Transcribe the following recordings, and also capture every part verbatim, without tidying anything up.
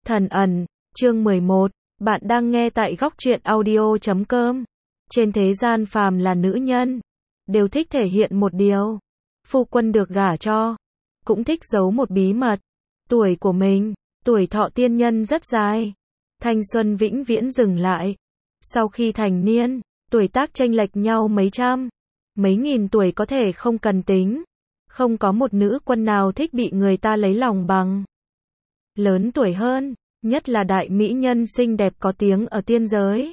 Thần ẩn, chương mười một, bạn đang nghe tại góc truyện audio chấm com. Trên thế gian phàm là nữ nhân, đều thích thể hiện một điều. Phu quân được gả cho, cũng thích giấu một bí mật. Tuổi của mình, tuổi thọ tiên nhân rất dài. Thanh xuân vĩnh viễn dừng lại. Sau khi thành niên, tuổi tác chênh lệch nhau mấy trăm, mấy nghìn tuổi có thể không cần tính. Không có một nữ quân nào thích bị người ta lấy lòng bằng lớn tuổi hơn, nhất là đại mỹ nhân xinh đẹp có tiếng ở tiên giới.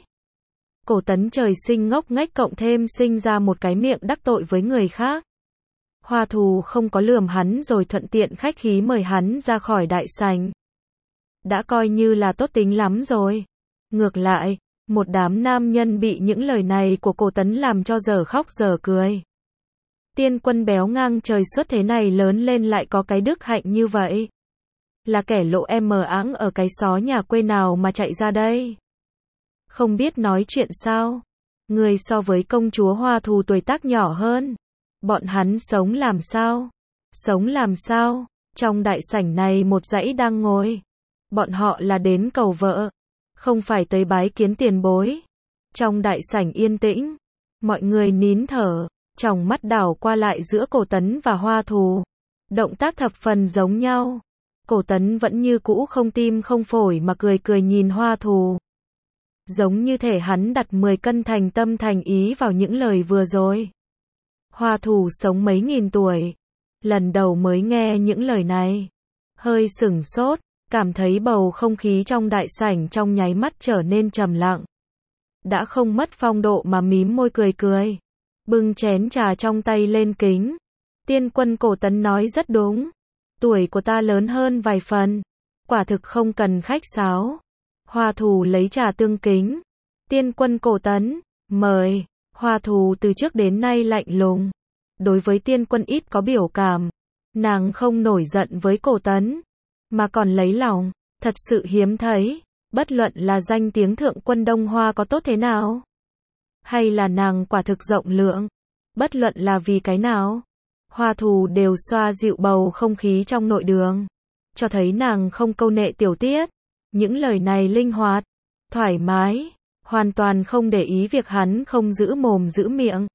Cổ Tấn trời sinh ngốc nghếch cộng thêm sinh ra một cái miệng đắc tội với người khác. Hoa Thù không có lườm hắn rồi thuận tiện khách khí mời hắn ra khỏi đại sảnh. Đã coi như là tốt tính lắm rồi. Ngược lại, một đám nam nhân bị những lời này của Cổ Tấn làm cho dở khóc dở cười. Tiên quân béo ngang trời xuất thế này lớn lên lại có cái đức hạnh như vậy. Là kẻ lộ em mờ áng ở cái xó nhà quê nào mà chạy ra đây? Không biết nói chuyện sao? Người so với công chúa Hoa Thù tuổi tác nhỏ hơn. Bọn hắn sống làm sao? Sống làm sao? Trong đại sảnh này một dãy đang ngồi. Bọn họ là đến cầu vợ, không phải tới bái kiến tiền bối. Trong đại sảnh yên tĩnh, mọi người nín thở, tròng mắt đảo qua lại giữa Cổ Tấn và Hoa Thù. Động tác thập phần giống nhau. Cổ Tấn vẫn như cũ không tim không phổi mà cười cười nhìn Hoa Thù. Giống như thể hắn đặt mười cân thành tâm thành ý vào những lời vừa rồi. Hoa Thù sống mấy nghìn tuổi, lần đầu mới nghe những lời này. Hơi sửng sốt, cảm thấy bầu không khí trong đại sảnh trong nháy mắt trở nên trầm lặng. Đã không mất phong độ mà mím môi cười cười. Bưng chén trà trong tay lên kính. Tiên quân Cổ Tấn nói rất đúng. Tuổi của ta lớn hơn vài phần. Quả thực không cần khách sáo. Hoa Thù lấy trà tương kính. Tiên quân Cổ Tấn, mời. Hoa Thù từ trước đến nay lạnh lùng. Đối với tiên quân ít có biểu cảm. Nàng không nổi giận với Cổ Tấn, mà còn lấy lòng. Thật sự hiếm thấy. Bất luận là danh tiếng thượng quân Đông Hoa có tốt thế nào, hay là nàng quả thực rộng lượng, bất luận là vì cái nào, Hoa Thù đều xoa dịu bầu không khí trong nội đường, cho thấy nàng không câu nệ tiểu tiết. Những lời này linh hoạt, thoải mái, hoàn toàn không để ý việc hắn không giữ mồm giữ miệng.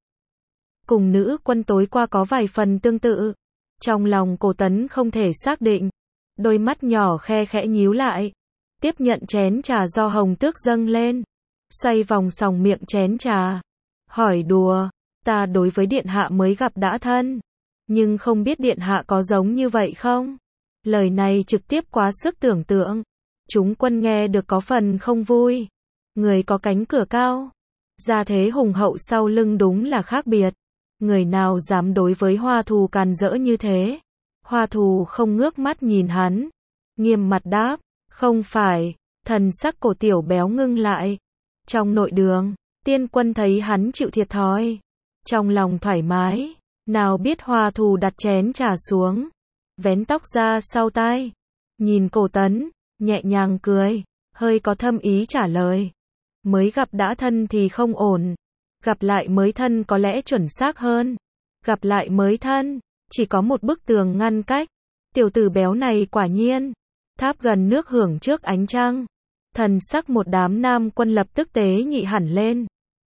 Cùng nữ quân tối qua có vài phần tương tự. Trong lòng Cổ Tấn không thể xác định, đôi mắt nhỏ khe khẽ nhíu lại, tiếp nhận chén trà do Hồng Tước dâng lên, xoay vòng sòng miệng chén trà, hỏi đùa, ta đối với điện hạ mới gặp đã thân, nhưng không biết điện hạ có giống như vậy không? Lời này trực tiếp quá sức tưởng tượng. Chúng quân nghe được có phần không vui. Người có cánh cửa cao, gia thế hùng hậu sau lưng đúng là khác biệt. Người nào dám đối với Hoa Thù càn rỡ như thế? Hoa Thù không ngước mắt nhìn hắn, nghiêm mặt đáp, không phải. Thần sắc Cổ Tiểu Béo ngưng lại. Trong nội đường, tiên quân thấy hắn chịu thiệt thòi, trong lòng thoải mái, nào biết Hoa Thù đặt chén trà xuống, vén tóc ra sau tai, nhìn Cổ Tấn, nhẹ nhàng cười, hơi có thâm ý trả lời. Mới gặp đã thân thì không ổn, gặp lại mới thân có lẽ chuẩn xác hơn. Gặp lại mới thân, chỉ có một bức tường ngăn cách. Tiểu tử béo này quả nhiên tháp gần nước hưởng trước ánh trăng. Thần sắc một đám nam quân lập tức tế nhị hẳn lên.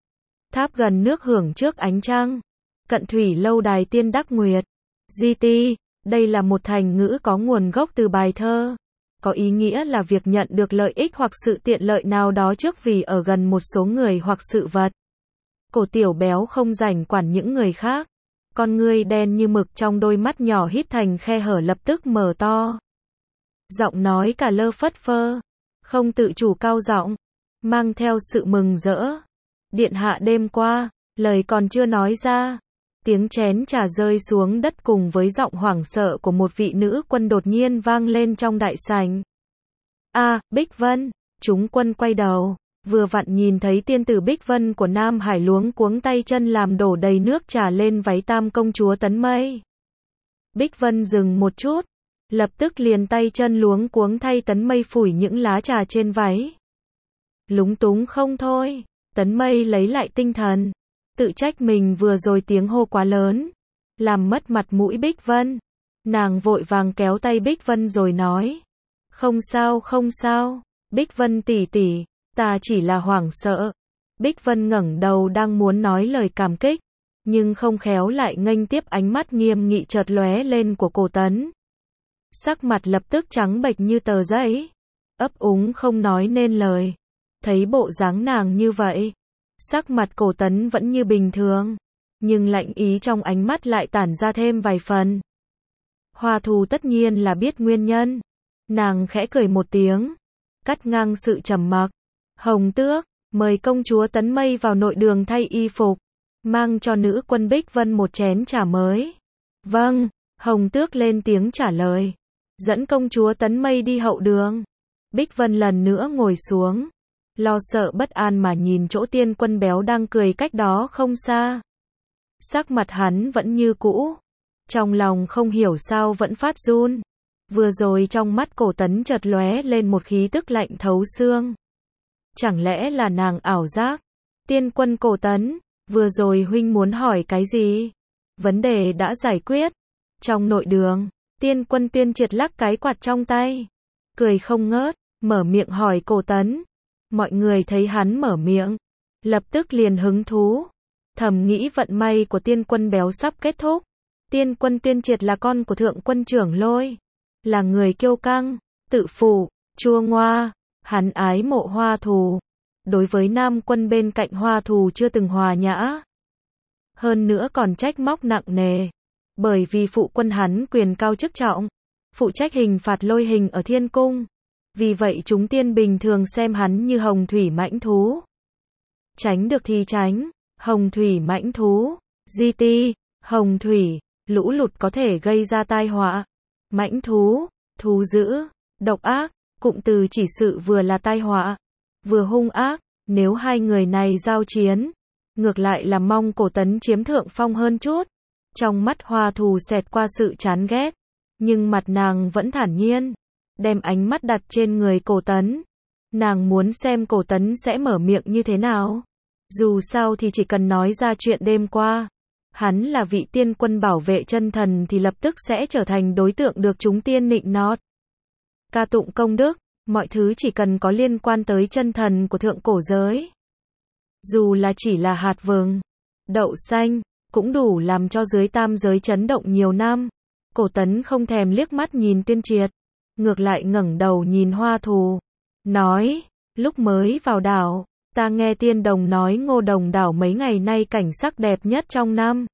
Tháp gần nước hưởng trước ánh trăng. Cận thủy lâu đài tiên đắc nguyệt. giê tê, đây là một thành ngữ có nguồn gốc từ bài thơ. Có ý nghĩa là việc nhận được lợi ích hoặc sự tiện lợi nào đó trước vì ở gần một số người hoặc sự vật. Cổ Tiểu Béo không rảnh quản những người khác. Con ngươi đen như mực trong đôi mắt nhỏ híp thành khe hở lập tức mở to. Giọng nói cả lơ phất phơ, không tự chủ cao giọng, mang theo sự mừng rỡ. Điện hạ đêm qua, lời còn chưa nói ra, tiếng chén trà rơi xuống đất cùng với giọng hoảng sợ của một vị nữ quân đột nhiên vang lên trong đại sảnh. A, à, Bích Vân. Chúng quân quay đầu, vừa vặn nhìn thấy tiên tử Bích Vân của Nam Hải luống cuống tay chân làm đổ đầy nước trà lên váy tam công chúa Tấn Mây. Bích Vân dừng một chút, lập tức liền tay chân luống cuống thay Tấn Mây phủi những lá trà trên váy. Lúng túng không thôi, Tấn Mây lấy lại tinh thần, tự trách mình vừa rồi tiếng hô quá lớn, làm mất mặt mũi Bích Vân. Nàng vội vàng kéo tay Bích Vân rồi nói, Không sao không sao, Bích Vân tỷ tỷ, ta chỉ là hoảng sợ. Bích Vân ngẩng đầu đang muốn nói lời cảm kích, nhưng không khéo lại nghênh tiếp ánh mắt nghiêm nghị chợt lóe lên của Cổ Tấn. Sắc mặt lập tức trắng bệch như tờ giấy, ấp úng không nói nên lời. Thấy bộ dáng nàng như vậy, sắc mặt Cổ Tấn vẫn như bình thường, nhưng lạnh ý trong ánh mắt lại tản ra thêm vài phần. Hoa Thù tất nhiên là biết nguyên nhân, nàng khẽ cười một tiếng, cắt ngang sự trầm mặc. Hồng Tước, mời công chúa Tấn Mây vào nội đường thay y phục, mang cho nữ quân Bích Vân một chén trà mới. Vâng, Hồng Tước lên tiếng trả lời, dẫn công chúa Tấn Mây đi hậu đường. Bích Vân lần nữa ngồi xuống, lo sợ bất an mà nhìn chỗ tiên quân béo đang cười cách đó không xa. Sắc mặt hắn vẫn như cũ, trong lòng không hiểu sao vẫn phát run. Vừa rồi trong mắt Cổ Tấn chợt lóe lên một khí tức lạnh thấu xương. Chẳng lẽ là nàng ảo giác? Tiên quân Cổ Tấn, vừa rồi huynh muốn hỏi cái gì? Vấn đề đã giải quyết. Trong nội đường, tiên quân Tuyên Triệt lắc cái quạt trong tay, cười không ngớt, mở miệng hỏi Cổ Tấn. Mọi người thấy hắn mở miệng, lập tức liền hứng thú, thầm nghĩ vận may của tiên quân béo sắp kết thúc. Tiên quân Tuyên Triệt là con của thượng quân trưởng Lôi, là người kiêu căng, tự phụ, chua ngoa, hắn ái mộ Hoa Thù. Đối với nam quân bên cạnh Hoa Thù chưa từng hòa nhã, hơn nữa còn trách móc nặng nề, bởi vì phụ quân hắn quyền cao chức trọng, phụ trách hình phạt Lôi Hình ở thiên cung. Vì vậy chúng tiên bình thường xem hắn như hồng thủy mãnh thú. Tránh được thì tránh, hồng thủy mãnh thú, di ti, hồng thủy, lũ lụt có thể gây ra tai họa. Mãnh thú, thú dữ, độc ác, cụm từ chỉ sự vừa là tai họa, vừa hung ác. Nếu hai người này giao chiến, ngược lại là mong Cổ Tấn chiếm thượng phong hơn chút. Trong mắt Hoa Thù xẹt qua sự chán ghét, nhưng mặt nàng vẫn thản nhiên, đem ánh mắt đặt trên người Cổ Tấn. Nàng muốn xem Cổ Tấn sẽ mở miệng như thế nào. Dù sao thì chỉ cần nói ra chuyện đêm qua, hắn là vị tiên quân bảo vệ chân thần thì lập tức sẽ trở thành đối tượng được chúng tiên nịnh nọt, ca tụng công đức, mọi thứ chỉ cần có liên quan tới chân thần của thượng cổ giới. Dù là chỉ là hạt vừng, đậu xanh, cũng đủ làm cho dưới tam giới chấn động nhiều năm. Cổ Tấn không thèm liếc mắt nhìn Tuyên Triệt, ngược lại ngẩng đầu nhìn Hoa Thù, nói, lúc mới vào đảo, ta nghe tiên đồng nói Ngô Đồng đảo mấy ngày nay cảnh sắc đẹp nhất trong năm.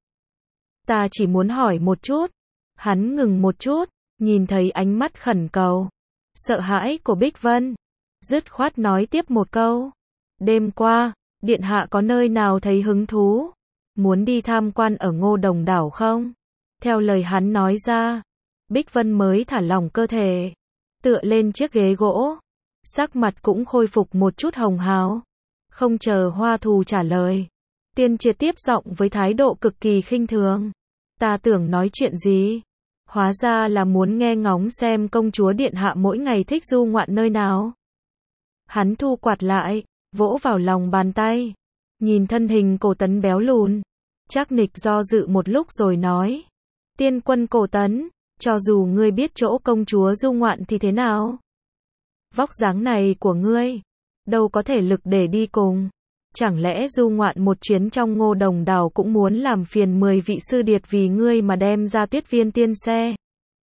Ta chỉ muốn hỏi một chút. Hắn ngừng một chút, nhìn thấy ánh mắt khẩn cầu, sợ hãi của Bích Vân, dứt khoát nói tiếp một câu. Đêm qua, điện hạ có nơi nào thấy hứng thú, muốn đi tham quan ở Ngô Đồng đảo không? Theo lời hắn nói ra, Bích Vân mới thả lỏng cơ thể, tựa lên chiếc ghế gỗ, sắc mặt cũng khôi phục một chút hồng hào. Không chờ Hoa Thù trả lời, Tiên Triệt tiếp giọng với thái độ cực kỳ khinh thường. Ta tưởng nói chuyện gì, hóa ra là muốn nghe ngóng xem công chúa điện hạ mỗi ngày thích du ngoạn nơi nào. Hắn thu quạt lại, vỗ vào lòng bàn tay, nhìn thân hình Cổ Tấn béo lùn, chắc nịch do dự một lúc rồi nói. Tiên quân Cổ Tấn, cho dù ngươi biết chỗ công chúa du ngoạn thì thế nào? Vóc dáng này của ngươi, đâu có thể lực để đi cùng. Chẳng lẽ du ngoạn một chuyến trong Ngô Đồng đảo cũng muốn làm phiền mười vị sư điệt vì ngươi mà đem ra Tuyết Viên tiên xe,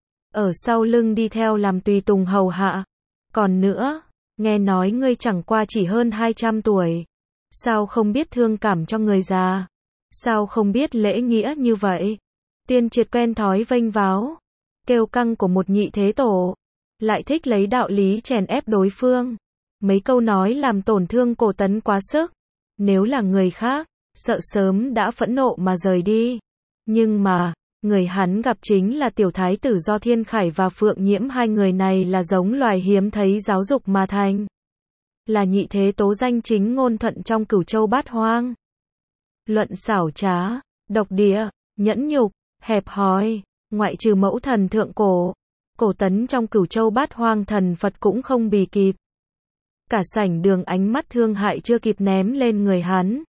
ở sau lưng đi theo làm tùy tùng hầu hạ? Còn nữa, nghe nói ngươi chẳng qua chỉ hơn hai trăm tuổi, sao không biết thương cảm cho người già, sao không biết lễ nghĩa như vậy? Tiên Triệt quen thói vênh váo, kêu căng của một nhị thế tổ, lại thích lấy đạo lý chèn ép đối phương. Mấy câu nói làm tổn thương Cổ Tấn quá sức. Nếu là người khác, sợ sớm đã phẫn nộ mà rời đi. Nhưng mà, người hắn gặp chính là tiểu thái tử Do Thiên Khải và Phượng Nhiễm, hai người này là giống loài hiếm thấy giáo dục mà thành. Là nhị thế tố danh chính ngôn thuận trong Cửu Châu Bát Hoang. Luận xảo trá, độc địa, nhẫn nhục, hẹp hòi, ngoại trừ mẫu thần thượng cổ, Cổ Tấn trong Cửu Châu Bát Hoang thần Phật cũng không bì kịp. Cả sảnh đường ánh mắt thương hại chưa kịp ném lên người hắn,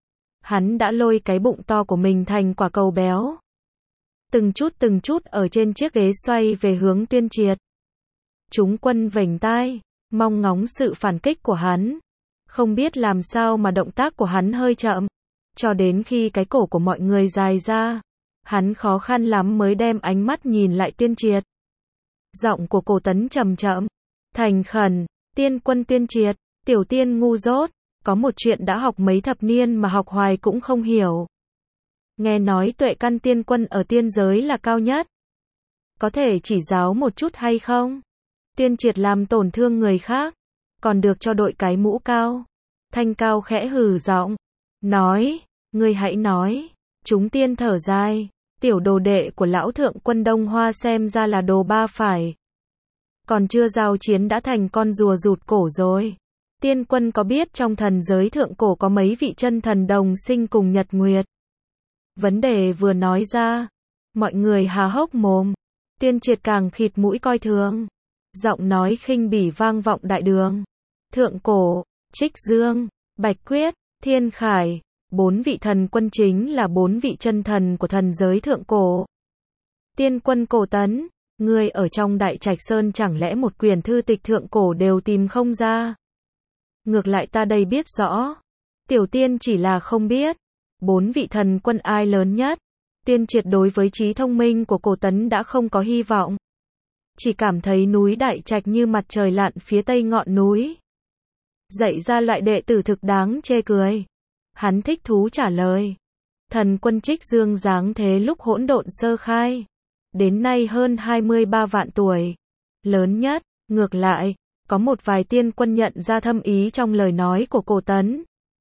hắn đã lôi cái bụng to của mình thành quả cầu béo, từng chút từng chút ở trên chiếc ghế xoay về hướng Tuyên Triệt. Chúng quân vểnh tai, mong ngóng sự phản kích của hắn. Không biết làm sao mà động tác của hắn hơi chậm, cho đến khi cái cổ của mọi người dài ra, hắn khó khăn lắm mới đem ánh mắt nhìn lại Tuyên Triệt. Giọng của Cổ Tấn trầm chậm, thành khẩn, tiên quân Tuyên Triệt, tiểu tiên ngu dốt, có một chuyện đã học mấy thập niên mà học hoài cũng không hiểu. Nghe nói tuệ căn tiên quân ở tiên giới là cao nhất. Có thể chỉ giáo một chút hay không? Tuyên Triệt làm tổn thương người khác, còn được cho đội cái mũ cao. Thanh Cao khẽ hừ giọng, nói, ngươi hãy nói. Chúng tiên thở dài, tiểu đồ đệ của lão thượng quân Đông Hoa xem ra là đồ ba phải. Còn chưa giao chiến đã thành con rùa rụt cổ rồi. Tiên quân có biết trong thần giới thượng cổ có mấy vị chân thần đồng sinh cùng nhật nguyệt? Vấn đề vừa nói ra, mọi người há hốc mồm. Tuyên Triệt càng khịt mũi coi thường. Giọng nói khinh bỉ vang vọng đại đường. Thượng cổ, Trích Dương, Bạch Quyết, Thiên Khải, bốn vị thần quân chính là bốn vị chân thần của thần giới thượng cổ. Tiên quân Cổ Tấn, ngươi ở trong Đại Trạch Sơn chẳng lẽ một quyển thư tịch thượng cổ đều tìm không ra? Ngược lại ta đây biết rõ. Tiểu tiên chỉ là không biết. Bốn vị thần quân ai lớn nhất? Tuyên Triệt đối với trí thông minh của Cổ Tấn đã không có hy vọng. Chỉ cảm thấy núi Đại Trạch như mặt trời lặn phía tây ngọn núi. Dạy ra loại đệ tử thực đáng chê cười. Hắn thích thú trả lời. Thần quân Trích Dương giáng thế lúc hỗn độn sơ khai. Đến nay hơn hai mươi ba vạn tuổi. Lớn nhất, ngược lại, có một vài tiên quân nhận ra thâm ý trong lời nói của Cổ Tấn.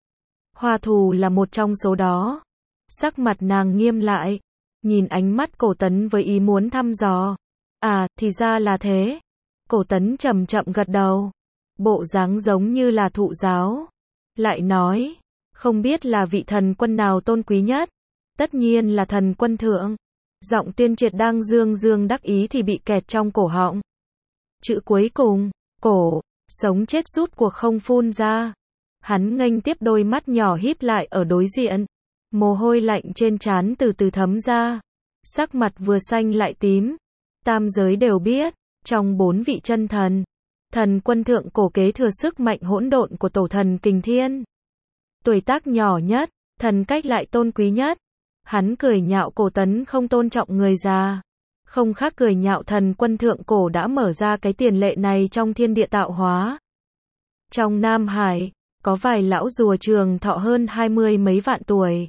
Hoa Thù là một trong số đó. Sắc mặt nàng nghiêm lại, nhìn ánh mắt Cổ Tấn với ý muốn thăm dò. À, thì ra là thế. Cổ Tấn chậm chậm gật đầu. Bộ dáng giống như là thụ giáo. Lại nói, không biết là vị thần quân nào tôn quý nhất. Tất nhiên là thần quân thượng. Giọng Tuyên Triệt đang dương dương đắc ý thì bị kẹt trong cổ họng. Chữ cuối cùng, cổ, sống chết rút cuộc không phun ra. Hắn nghênh tiếp đôi mắt nhỏ híp lại ở đối diện. Mồ hôi lạnh trên trán từ từ thấm ra. Sắc mặt vừa xanh lại tím. Tam giới đều biết, trong bốn vị chân thần, thần quân thượng cổ kế thừa sức mạnh hỗn độn của tổ thần Kình Thiên. Tuổi tác nhỏ nhất, thần cách lại tôn quý nhất. Hắn cười nhạo Cổ Tấn không tôn trọng người già. Không khác cười nhạo thần quân thượng cổ đã mở ra cái tiền lệ này trong thiên địa tạo hóa. Trong Nam Hải, có vài lão rùa trường thọ hơn hai mươi mấy vạn tuổi.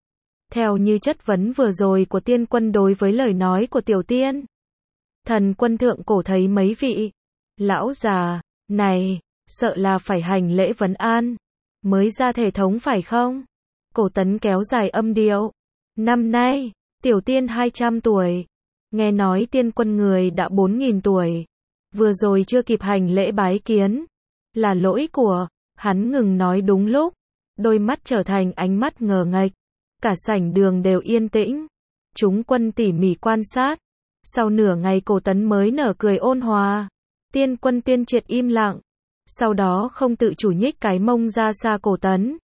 Theo như chất vấn vừa rồi của tiên quân đối với lời nói của tiểu tiên. Thần quân thượng cổ thấy mấy vị lão già này, sợ là phải hành lễ vấn an, mới ra thể thống phải không? Cổ Tấn kéo dài âm điệu. Năm nay, tiểu tiên hai trăm tuổi. Nghe nói tiên quân người đã bốn nghìn tuổi. Vừa rồi chưa kịp hành lễ bái kiến. Là lỗi của, hắn ngừng nói đúng lúc. Đôi mắt trở thành ánh mắt ngờ nghệch. Cả sảnh đường đều yên tĩnh. Chúng quân tỉ mỉ quan sát. Sau nửa ngày Cổ Tấn mới nở cười ôn hòa. Tiên quân Tuyên Triệt im lặng. Sau đó không tự chủ nhích cái mông ra xa Cổ Tấn.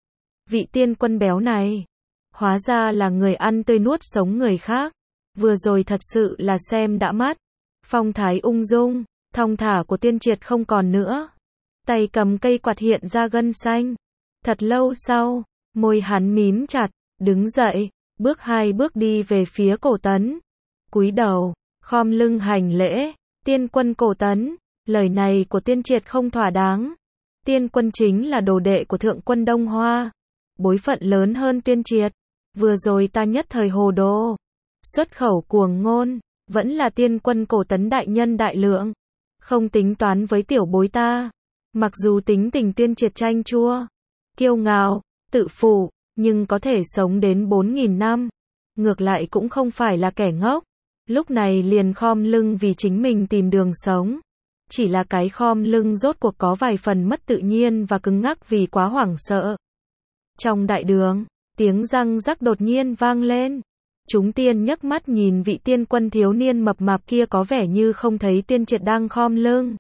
Vị tiên quân béo này, hóa ra là người ăn tươi nuốt sống người khác. Vừa rồi thật sự là xem đã mắt. Phong thái ung dung, thong thả của Tuyên Triệt không còn nữa. Tay cầm cây quạt hiện ra gân xanh. Thật lâu sau, môi hắn mím chặt, đứng dậy, bước hai bước đi về phía Cổ Tấn. Cúi đầu, khom lưng hành lễ. Tiên quân Cổ Tấn, lời này của Tuyên Triệt không thỏa đáng. Tiên quân chính là đồ đệ của thượng quân Đông Hoa. Bối phận lớn hơn Tuyên Triệt. Vừa rồi ta nhất thời hồ đồ. Xuất khẩu cuồng ngôn, vẫn là tiên quân Cổ Tấn đại nhân đại lượng. Không tính toán với tiểu bối ta. Mặc dù tính tình Tuyên Triệt chanh chua, kiêu ngạo, tự phụ, nhưng có thể sống đến bốn nghìn năm. Ngược lại cũng không phải là kẻ ngốc. Lúc này liền khom lưng vì chính mình tìm đường sống. Chỉ là cái khom lưng rốt cuộc có vài phần mất tự nhiên và cứng ngắc vì quá hoảng sợ. Trong đại đường, tiếng răng rắc đột nhiên vang lên. Chúng tiên nhấc mắt nhìn vị tiên quân thiếu niên mập mạp kia có vẻ như không thấy Tuyên Triệt đang khom lưng.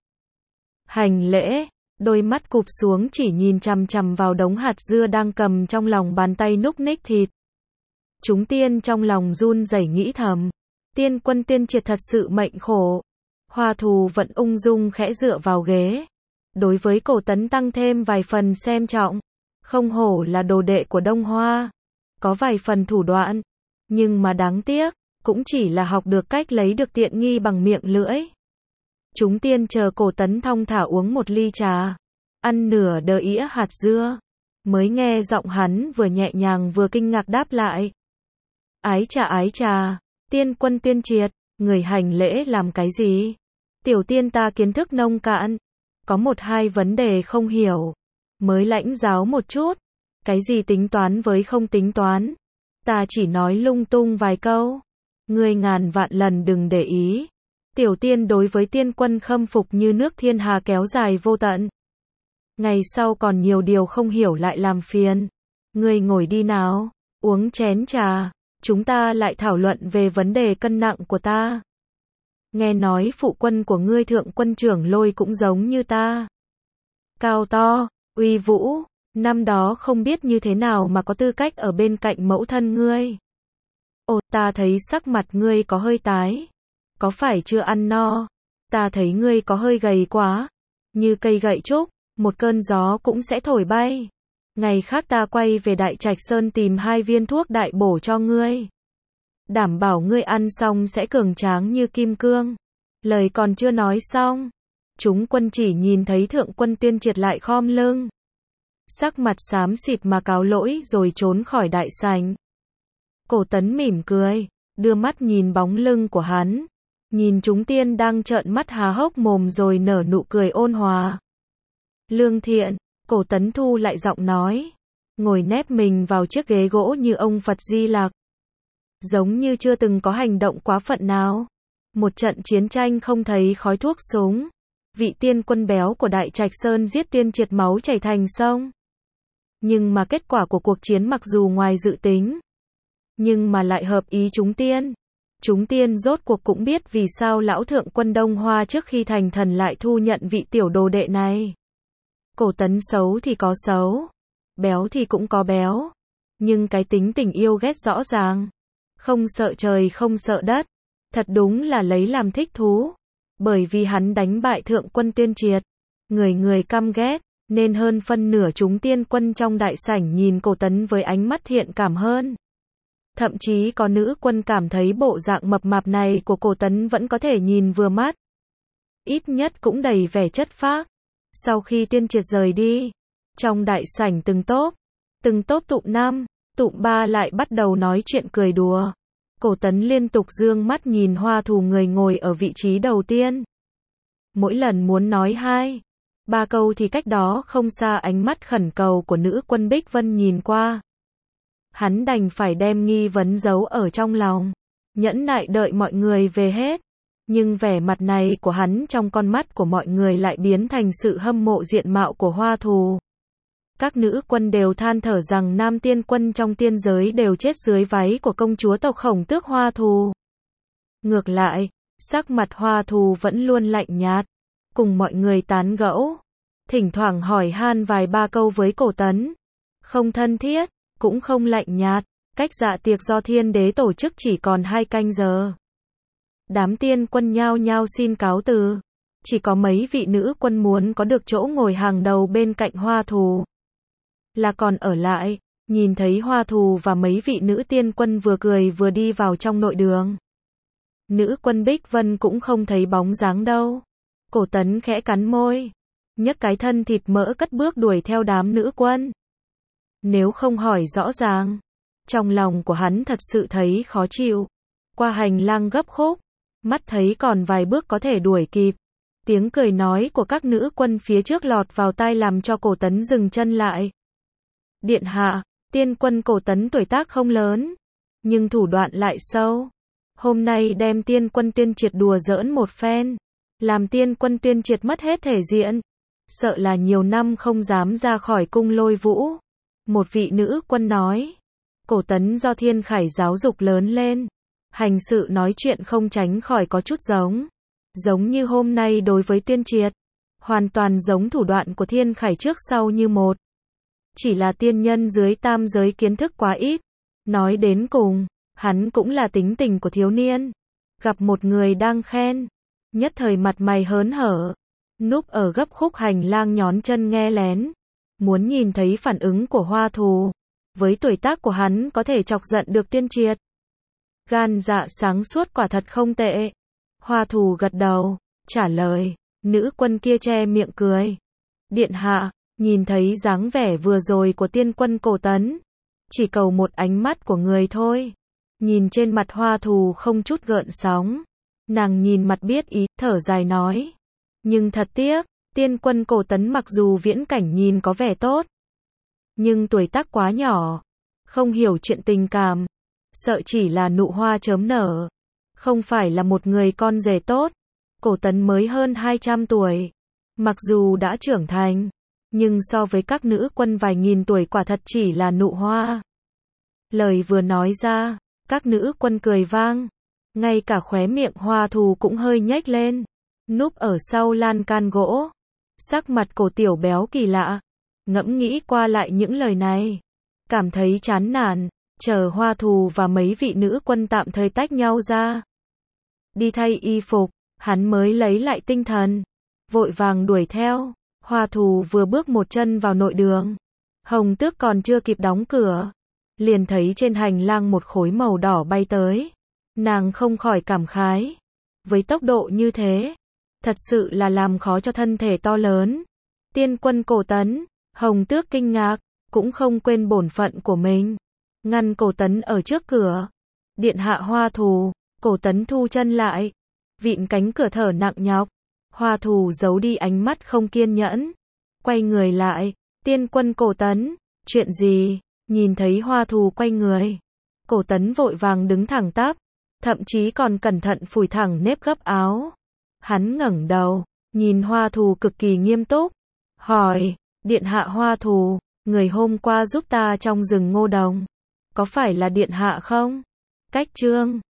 Hành lễ, đôi mắt cụp xuống chỉ nhìn chằm chằm vào đống hạt dưa đang cầm trong lòng bàn tay núc ních thịt. Chúng tiên trong lòng run rẩy nghĩ thầm. Tiên quân Tuyên Triệt thật sự mệnh khổ. Hoa Thù vẫn ung dung khẽ dựa vào ghế. Đối với Cổ Tấn tăng thêm vài phần xem trọng. Không hổ là đồ đệ của Đông Hoa. Có vài phần thủ đoạn. Nhưng mà đáng tiếc, cũng chỉ là học được cách lấy được tiện nghi bằng miệng lưỡi. Chúng tiên chờ Cổ Tấn thong thả uống một ly trà. Ăn nửa đờ ĩa hạt dưa. Mới nghe giọng hắn vừa nhẹ nhàng vừa kinh ngạc đáp lại. Ái trà ái trà, tiên quân Tuyên Triệt, người hành lễ làm cái gì? Tiểu tiên ta kiến thức nông cạn. Có một hai vấn đề không hiểu. Mới lãnh giáo một chút. Cái gì tính toán với không tính toán. Ta chỉ nói lung tung vài câu. Ngươi ngàn vạn lần đừng để ý. Tiểu tiên đối với tiên quân khâm phục như nước thiên hà kéo dài vô tận. Ngày sau còn nhiều điều không hiểu lại làm phiền. Ngươi ngồi đi nào, uống chén trà, chúng ta lại thảo luận về vấn đề cân nặng của ta. Nghe nói phụ quân của ngươi Thượng Quân Trưởng Lôi cũng giống như ta. Cao to, uy vũ, năm đó không biết như thế nào mà có tư cách ở bên cạnh mẫu thân ngươi. Ồ, ta thấy sắc mặt ngươi có hơi tái. Có phải chưa ăn no? Ta thấy ngươi có hơi gầy quá. Như cây gậy trúc, một cơn gió cũng sẽ thổi bay. Ngày khác ta quay về Đại Trạch Sơn tìm hai viên thuốc đại bổ cho ngươi. Đảm bảo ngươi ăn xong sẽ cường tráng như kim cương. Lời còn chưa nói xong. Chúng quân chỉ nhìn thấy Thượng Quân Tuyên Triệt lại khom lưng. Sắc mặt xám xịt mà cáo lỗi rồi trốn khỏi đại sảnh. Cổ Tấn mỉm cười, đưa mắt nhìn bóng lưng của hắn. Nhìn chúng tiên đang trợn mắt há hốc mồm rồi nở nụ cười ôn hòa. Lương thiện, Cổ Tấn thu lại giọng nói. Ngồi nép mình vào chiếc ghế gỗ như ông Phật Di Lặc. Giống như chưa từng có hành động quá phận nào. Một trận chiến tranh không thấy khói thuốc súng. Vị tiên quân béo của Đại Trạch Sơn giết Tuyên Triệt máu chảy thành sông. Nhưng mà kết quả của cuộc chiến mặc dù ngoài dự tính. Nhưng mà lại hợp ý chúng tiên. Chúng tiên rốt cuộc cũng biết vì sao lão Thượng Quân Đông Hoa trước khi thành thần lại thu nhận vị tiểu đồ đệ này. Cổ Tấn xấu thì có xấu. Béo thì cũng có béo. Nhưng cái tính tình yêu ghét rõ ràng. Không sợ trời không sợ đất. Thật đúng là lấy làm thích thú. Bởi vì hắn đánh bại Thượng Quân Tuyên Triệt. Người người căm ghét. Nên hơn phân nửa chúng tiên quân trong đại sảnh nhìn Cổ Tấn với ánh mắt thiện cảm hơn. Thậm chí có nữ quân cảm thấy bộ dạng mập mạp này của Cổ Tấn vẫn có thể nhìn vừa mắt. Ít nhất cũng đầy vẻ chất phác. Sau khi Tuyên Triệt rời đi, trong đại sảnh từng tốp, từng tốp tụm năm, tụm ba lại bắt đầu nói chuyện cười đùa. Cổ Tấn liên tục dương mắt nhìn Hoa Thù người ngồi ở vị trí đầu tiên. Mỗi lần muốn nói hai, ba câu thì cách đó không xa ánh mắt khẩn cầu của nữ quân Bích Vân nhìn qua. Hắn đành phải đem nghi vấn giấu ở trong lòng, nhẫn nại đợi mọi người về hết. Nhưng vẻ mặt này của hắn trong con mắt của mọi người lại biến thành sự hâm mộ diện mạo của Hoa Thù. Các nữ quân đều than thở rằng nam tiên quân trong tiên giới đều chết dưới váy của công chúa tộc Khổng Tước Hoa Thù. Ngược lại, sắc mặt Hoa Thù vẫn luôn lạnh nhạt, cùng mọi người tán gẫu, thỉnh thoảng hỏi han vài ba câu với Cổ Tấn. Không thân thiết, cũng không lạnh nhạt, cách dạ tiệc do thiên đế tổ chức chỉ còn hai canh giờ. Đám tiên quân nhao nhao xin cáo từ. Chỉ có mấy vị nữ quân muốn có được chỗ ngồi hàng đầu bên cạnh Hoa Thù. Là còn ở lại, nhìn thấy Hoa Thù và mấy vị nữ tiên quân vừa cười vừa đi vào trong nội đường. Nữ quân Bích Vân cũng không thấy bóng dáng đâu. Cổ Tấn khẽ cắn môi, nhấc cái thân thịt mỡ cất bước đuổi theo đám nữ quân. Nếu không hỏi rõ ràng, trong lòng của hắn thật sự thấy khó chịu. Qua hành lang gấp khúc, mắt thấy còn vài bước có thể đuổi kịp. Tiếng cười nói của các nữ quân phía trước lọt vào tai làm cho Cổ Tấn dừng chân lại. Điện hạ, tiên quân Cổ Tấn tuổi tác không lớn, nhưng thủ đoạn lại sâu. Hôm nay đem tiên quân Tuyên Triệt đùa giỡn một phen, làm tiên quân Tuyên Triệt mất hết thể diện. Sợ là nhiều năm không dám ra khỏi cung Lôi Vũ. Một vị nữ quân nói. Cổ Tấn do Thiên Khải giáo dục lớn lên, hành sự nói chuyện không tránh khỏi có chút giống. Giống như hôm nay đối với Tuyên Triệt. Hoàn toàn giống thủ đoạn của Thiên Khải trước sau như một. Chỉ là tiên nhân dưới tam giới kiến thức quá ít. Nói đến cùng, hắn cũng là tính tình của thiếu niên. Gặp một người đang khen, nhất thời mặt mày hớn hở, núp ở gấp khúc hành lang nhón chân nghe lén, muốn nhìn thấy phản ứng của Hoa Thù. Với tuổi tác của hắn có thể chọc giận được Tiên Triệt. Gan dạ sáng suốt quả thật không tệ. Hoa Thù gật đầu, trả lời. Nữ quân kia che miệng cười. Điện hạ, nhìn thấy dáng vẻ vừa rồi của tiên quân Cổ Tấn. Chỉ cầu một ánh mắt của người thôi. Nhìn trên mặt Hoa Thù không chút gợn sóng. Nàng nhìn mặt biết ý, thở dài nói. Nhưng thật tiếc, tiên quân Cổ Tấn mặc dù viễn cảnh nhìn có vẻ tốt. Nhưng tuổi tác quá nhỏ. Không hiểu chuyện tình cảm. Sợ chỉ là nụ hoa chớm nở. Không phải là một người con rể tốt. Cổ Tấn mới hơn hai trăm tuổi. Mặc dù đã trưởng thành. Nhưng so với các nữ quân vài nghìn tuổi quả thật chỉ là nụ hoa. Lời vừa nói ra, các nữ quân cười vang. Ngay cả khóe miệng Hoa Thù cũng hơi nhếch lên. Núp ở sau lan can gỗ. Sắc mặt Cổ Tiểu béo kỳ lạ. Ngẫm nghĩ qua lại những lời này. Cảm thấy chán nản. Chờ Hoa Thù và mấy vị nữ quân tạm thời tách nhau ra. Đi thay y phục, hắn mới lấy lại tinh thần. Vội vàng đuổi theo. Hoa Thù vừa bước một chân vào nội đường. Hồng Tước còn chưa kịp đóng cửa. Liền thấy trên hành lang một khối màu đỏ bay tới. Nàng không khỏi cảm khái. Với tốc độ như thế, thật sự là làm khó cho thân thể to lớn. Tiên quân Cổ Tấn, Hồng Tước kinh ngạc, cũng không quên bổn phận của mình. Ngăn Cổ Tấn ở trước cửa. Điện hạ Hoa Thù, Cổ Tấn thu chân lại. Vịn cánh cửa thở nặng nhọc. Hoa Thù giấu đi ánh mắt không kiên nhẫn. Quay người lại. Tiên quân Cổ Tấn, chuyện gì? Nhìn thấy Hoa Thù quay người. Cổ Tấn vội vàng đứng thẳng tắp. Thậm chí còn cẩn thận phủi thẳng nếp gấp áo. Hắn ngẩng đầu. Nhìn Hoa Thù cực kỳ nghiêm túc. Hỏi. Điện hạ Hoa Thù, người hôm qua giúp ta trong rừng Ngô Đồng. Có phải là điện hạ không? Cách chương